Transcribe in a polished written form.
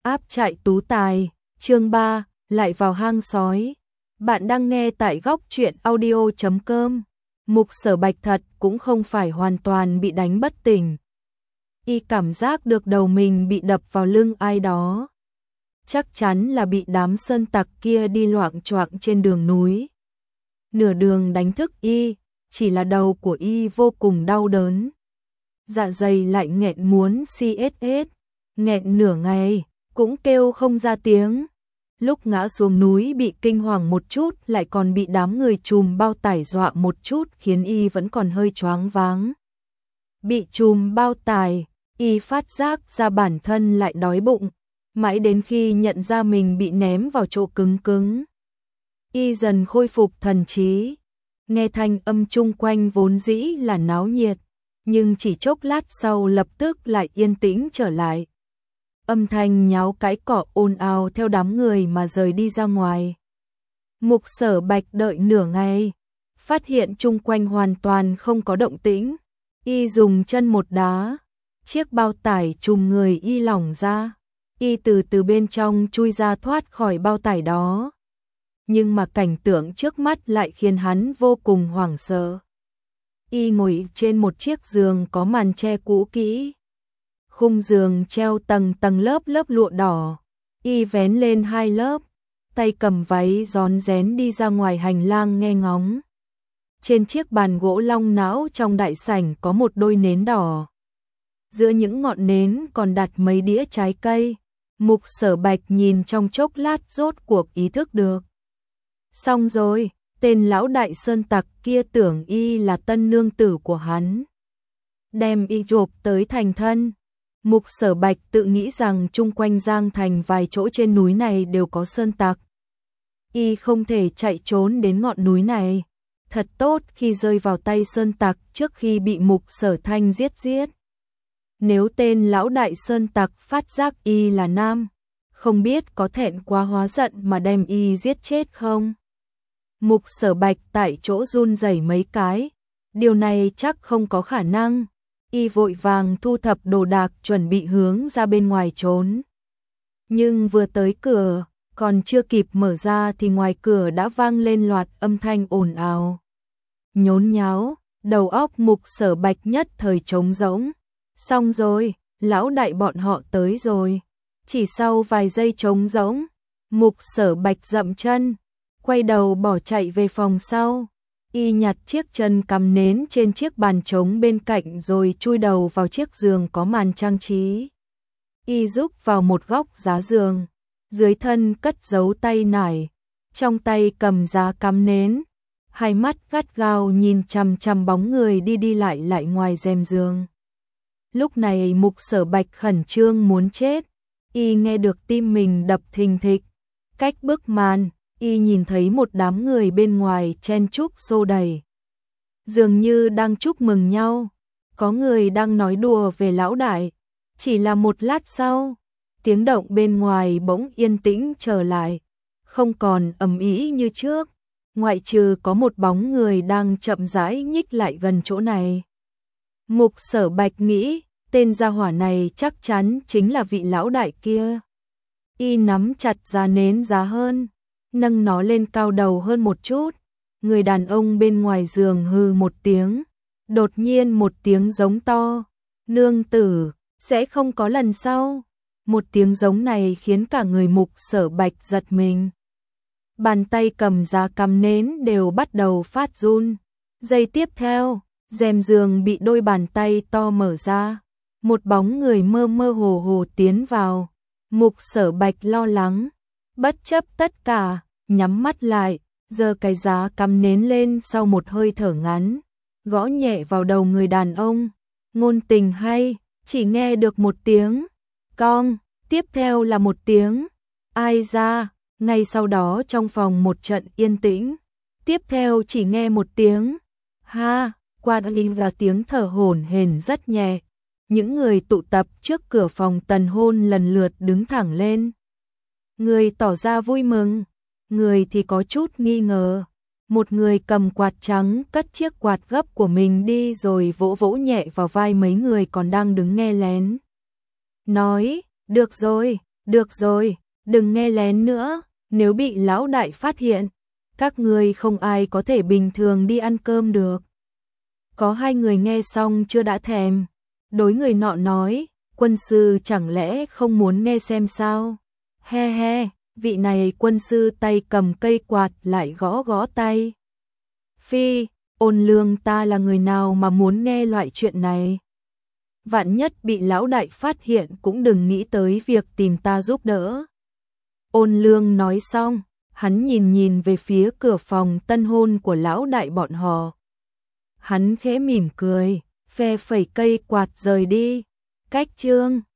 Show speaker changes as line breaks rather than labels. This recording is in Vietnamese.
Áp trại tú tài, chương 3, lại vào hang sói. Bạn đang nghe tại góc truyện audio.com. Mục Sở Bạch thật cũng không phải hoàn toàn bị đánh bất tỉnh. Y cảm giác được đầu mình bị đập vào lưng ai đó. Chắc chắn là bị đám sơn tặc kia đi loạng choạng trên đường núi. Nửa đường đánh thức Y, chỉ là đầu của Y vô cùng đau đớn. Dạ dày lại nghẹn muốn CSS, nghẹn nửa ngày, cũng kêu không ra tiếng. Lúc ngã xuống núi bị kinh hoàng một chút lại còn bị đám người trùm bao tải dọa một chút khiến Y vẫn còn hơi choáng váng. Bị trùm bao tải, Y phát giác ra bản thân lại đói bụng, mãi đến khi nhận ra mình bị ném vào chỗ cứng cứng. Y dần khôi phục thần trí, nghe thanh âm chung quanh vốn dĩ là náo nhiệt, nhưng chỉ chốc lát sau lập tức lại yên tĩnh trở lại. Âm thanh nháo cái cỏ ồn ào theo đám người mà rời đi ra ngoài. Mục Sở Bạch đợi nửa ngày, phát hiện chung quanh hoàn toàn không có động tĩnh. Y dùng chân một đá, chiếc bao tải trùm người Y lỏng ra. Y từ bên trong chui ra thoát khỏi bao tải đó. Nhưng mà cảnh tượng trước mắt lại khiến hắn vô cùng hoảng sợ. Y ngồi trên một chiếc giường có màn che cũ kỹ. Khung giường treo tầng lớp lụa đỏ. Y vén lên hai lớp, tay cầm váy rón rén đi ra ngoài hành lang nghe ngóng. Trên chiếc bàn gỗ long não trong đại sảnh có một đôi nến đỏ. Giữa những ngọn nến còn đặt mấy đĩa trái cây. Mục Sở Bạch nhìn trong chốc lát rốt cuộc ý thức được. Xong rồi, tên lão đại sơn tặc kia tưởng Y là tân nương tử của hắn. Đem Y chộp tới thành thân. Mục Sở Bạch tự nghĩ rằng chung quanh Giang Thành vài chỗ trên núi này đều có sơn tặc. Y không thể chạy trốn đến ngọn núi này. Thật tốt khi rơi vào tay sơn tặc trước khi bị Mục Sở Thanh giết. Nếu tên lão đại sơn tặc phát giác Y là nam, không biết có thẹn quá hóa giận mà đem Y giết chết không? Mục Sở Bạch tại chỗ run rẩy mấy cái. Điều này chắc không có khả năng. Y vội vàng thu thập đồ đạc chuẩn bị hướng ra bên ngoài trốn. Nhưng vừa tới cửa, còn chưa kịp mở ra thì ngoài cửa đã vang lên loạt âm thanh ồn ào. Nhốn nháo, đầu óc Mục Sở Bạch nhất thời trống rỗng. Xong rồi, lão đại bọn họ tới rồi. Chỉ sau vài giây trống rỗng, Mục Sở Bạch dậm chân, quay đầu bỏ chạy về phòng sau. Y nhặt chiếc chân cắm nến trên chiếc bàn trống bên cạnh rồi chui đầu vào chiếc giường có màn trang trí. Y rúc vào một góc giá giường, dưới thân cất giấu tay nải, trong tay cầm giá cắm nến, hai mắt gắt gao nhìn chằm chằm bóng người đi lại ngoài rèm giường. Lúc này Mục Sở Bạch khẩn trương muốn chết, Y nghe được tim mình đập thình thịch. Cách bức màn, Y nhìn thấy một đám người bên ngoài chen chúc xô đẩy. Dường như đang chúc mừng nhau, có người đang nói đùa về lão đại. Chỉ là một lát sau, tiếng động bên ngoài bỗng yên tĩnh trở lại, không còn ầm ĩ như trước, ngoại trừ có một bóng người đang chậm rãi nhích lại gần chỗ này. Mục Sở Bạch nghĩ, tên gia hỏa này chắc chắn chính là vị lão đại kia. Y nắm chặt giá nến giá hơn, nâng nó lên cao đầu hơn một chút. Người đàn ông bên ngoài giường hừ một tiếng, đột nhiên một tiếng giống to, nương tử, sẽ không có lần sau. Một tiếng giống này khiến cả người Mục Sở Bạch giật mình. Bàn tay cầm giá cắm nến đều bắt đầu phát run. Giây tiếp theo, rèm giường bị đôi bàn tay to mở ra. Một bóng người mơ mơ hồ hồ tiến vào. Mục Sở Bạch lo lắng, bất chấp tất cả, nhắm mắt lại, giơ cái giá cắm nến lên sau một hơi thở ngắn, gõ nhẹ vào đầu người đàn ông. Ngôn tình hay, chỉ nghe được một tiếng cong, tiếp theo là một tiếng ai ra, ngay sau đó trong phòng một trận yên tĩnh. Tiếp theo chỉ nghe một tiếng ha, qua và tiếng thở hổn hển rất nhẹ. Những người tụ tập trước cửa phòng tần hôn lần lượt đứng thẳng lên. Người tỏ ra vui mừng, người thì có chút nghi ngờ. Một người cầm quạt trắng cất chiếc quạt gấp của mình đi rồi vỗ vỗ nhẹ vào vai mấy người còn đang đứng nghe lén. Nói, được rồi, Được rồi, đừng nghe lén nữa, nếu bị lão đại phát hiện, các ngươi không ai có thể bình thường đi ăn cơm được. Có hai người nghe xong chưa đã thèm. Đối người nọ nói, quân sư chẳng lẽ không muốn nghe xem sao? He he, vị này quân sư tay cầm cây quạt lại gõ gõ tay. Phi, Ôn Lương ta là người nào mà muốn nghe loại chuyện này? Vạn nhất bị lão đại phát hiện cũng đừng nghĩ tới việc tìm ta giúp đỡ. Ôn Lương nói xong, hắn nhìn về phía cửa phòng tân hôn của lão đại bọn họ. Hắn khẽ mỉm cười, phe phẩy cây quạt rời đi. Cách chương